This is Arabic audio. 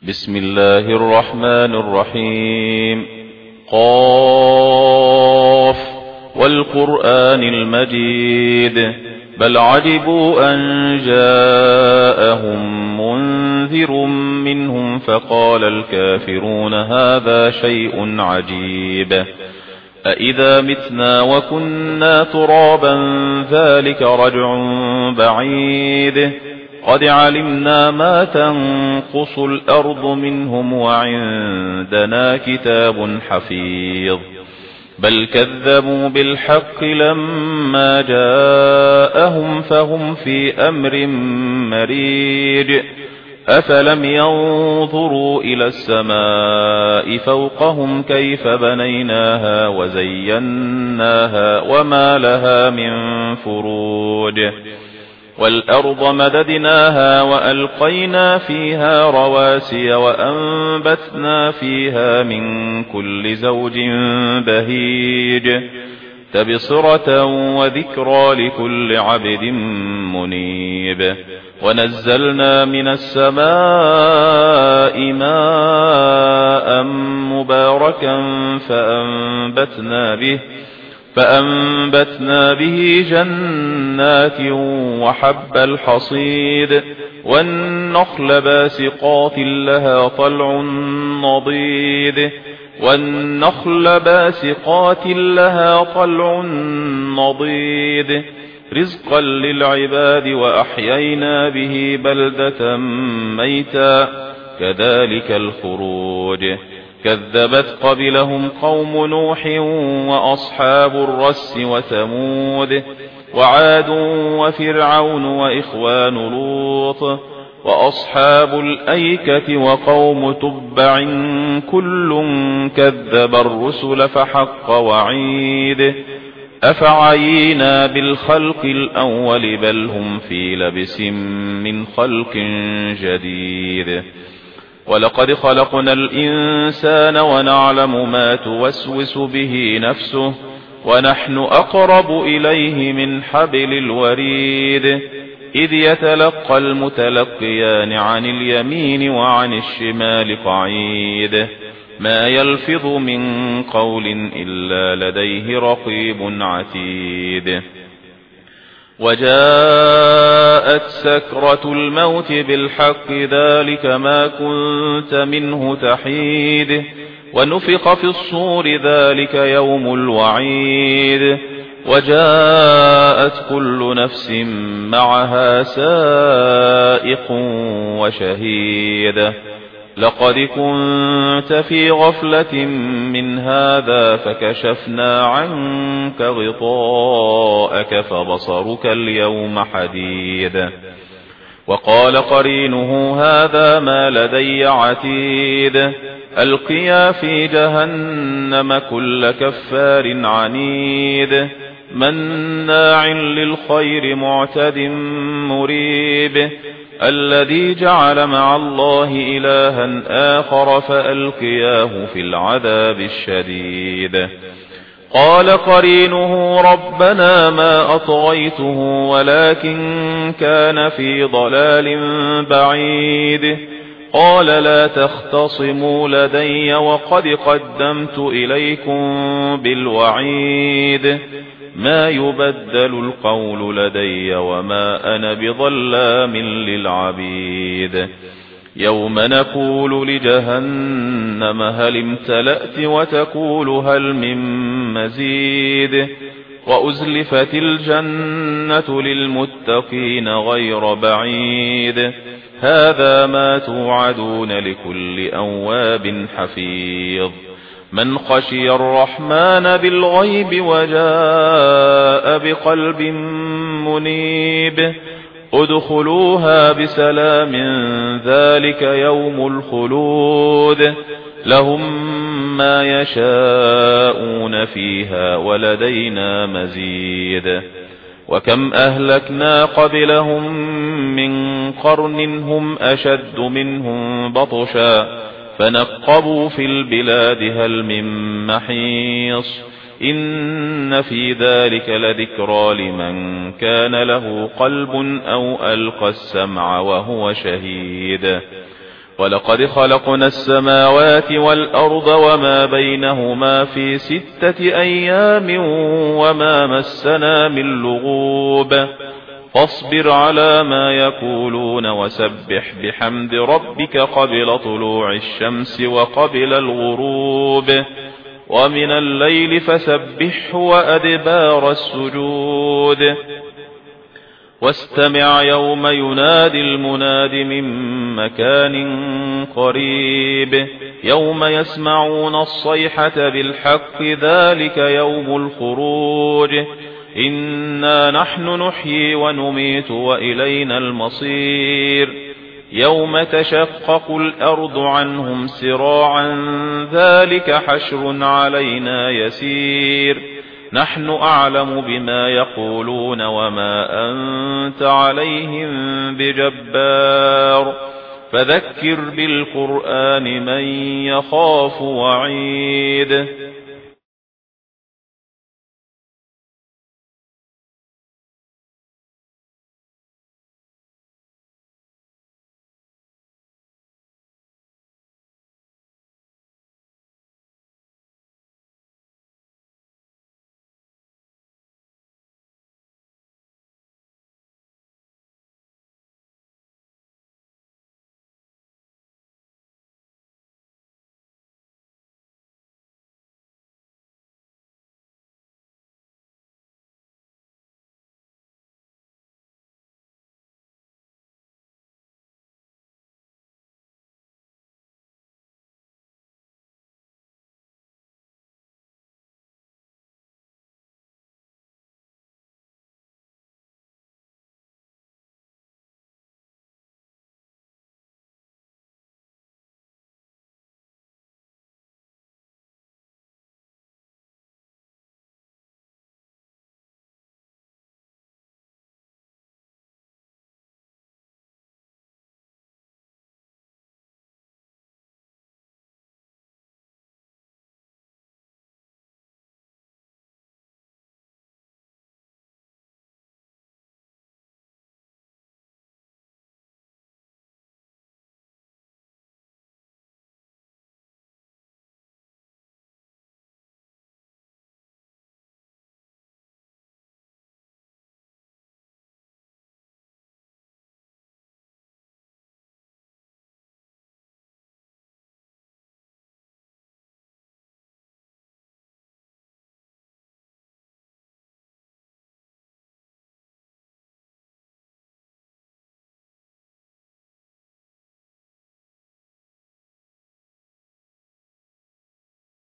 بسم الله الرحمن الرحيم. قاف والقرآن المجيد بل عجبوا أن جاءهم منذر منهم فقال الكافرون هذا شيء عجيب أإذا متنا وكنا ترابا ذلك رجع بعيد قد علمنا ما تنقص الأرض منهم وعندنا كتاب حفيظ بل كذبوا بالحق لما جاءهم فهم في أمر مريج أفلم ينظروا إلى السماء فوقهم كيف بنيناها وزيناها وما لها من فروج والأرض مددناها وألقينا فيها رواسي وأنبتنا فيها من كل زوج بهيج تبصرة وذكرى لكل عبد منيب ونزلنا من السماء ماء مباركا فأنبتنا به جنات وحب الحصيد والنخل باسقات لها طلع نضيد رزقا للعباد وأحيينا به بلدة ميتا كذلك الخروج كذبت قبلهم قوم نوح وأصحاب الرس وثمود وعاد وفرعون وإخوان لوط وأصحاب الأيكة وقوم تبع كل كذب الرسل فحق وعيد أفعينا بالخلق الأول بل هم في لبس من خلق جديد ولقد خلقنا الإنسان ونعلم ما توسوس به نفسه ونحن أقرب إليه من حبل الوريد إذ يتلقى المتلقيان عن اليمين وعن الشمال قعيد ما يلفظ من قول إلا لديه رقيب عتيد وجاءت سكرة الموت بالحق ذلك ما كنت منه تحيد ونفخ في الصور ذلك يوم الوعيد وجاءت كل نفس معها سائق وشهيد لقد كنت في غفلة من هذا فكشفنا عنك غطاءك فبصرك اليوم حديد وقال قرينه هذا ما لدي عتيد ألقيا في جهنم كل كفار عنيد مناع للخير معتد مريب الذي جعل مع الله إلها آخر فألقياه في العذاب الشديد قال قرينه ربنا ما أطغيته ولكن كان في ضلال بعيد قال لا تختصموا لدي وقد قدمت إليكم بالوعيد ما يبدل القول لدي وما أنا بظلام للعبيد يوم نقول لجهنم هل امتلأت وتقول هل من مزيد وأزلفت الجنة للمتقين غير بعيد هذا ما توعدون لكل أواب حفيظ من خشي الرحمن بالغيب وجاء بقلب منيب ادخلوها بسلام ذلك يوم الخلود لهم ما يشاءون فيها ولدينا مزيد وكم أهلكنا قبلهم من قرن هم أشد منهم بطشا فنقبوا في البلاد هل من محيص إن في ذلك لذكرى لمن كان له قلب أو ألقى السمع وهو شهيد ولقد خلقنا السماوات والأرض وما بينهما في 6 أيام وما مسنا من لغوب فاصبر على ما يقولون وسبح بحمد ربك قبل طلوع الشمس وقبل الغروب ومن الليل فسبحه وأدبار السجود واستمع يوم ينادي المناد من مكان قريب يوم يسمعون الصيحة بالحق ذلك يوم الخروج إنا نحن نحيي ونميت وإلينا المصير يوم تشقق الأرض عنهم سراعا ذلك حشر علينا يسير نحن أعلم بما يقولون وما أنت عليهم بجبار فذكر بالقرآن من يخاف وعيد